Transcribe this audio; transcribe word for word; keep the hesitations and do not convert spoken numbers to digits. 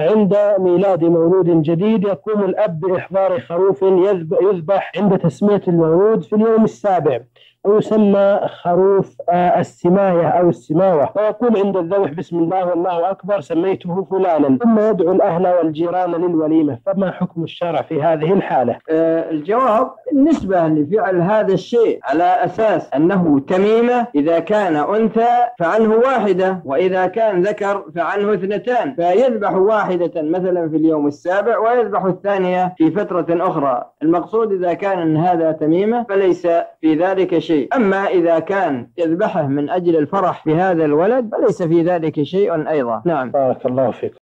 عند ميلاد مولود جديد يقوم الأب بإحضار خروف يذبح عند تسمية المولود في اليوم السابع، ويسمى خروف السماية أو السماوة، ويقول عند الذبح بسم الله والله أكبر سميته فلانا، ثم يدعو الأهل والجيران للوليمة. فما حكم الشرع في هذه الحالة؟ آه الجواب بالنسبة لفعل هذا الشيء على أساس أنه تميمة، إذا كان أنثى فعنه واحدة، وإذا كان ذكر فعنه اثنتان، فيذبح واحدة مثلا في اليوم السابع ويذبح الثانية في فترة أخرى. المقصود إذا كان أن هذا تميمة فليس في ذلك شيء. أما إذا كان يذبحه من أجل الفرح بهذا الولد فليس في ذلك شيء أيضا. نعم. بارك الله فيك.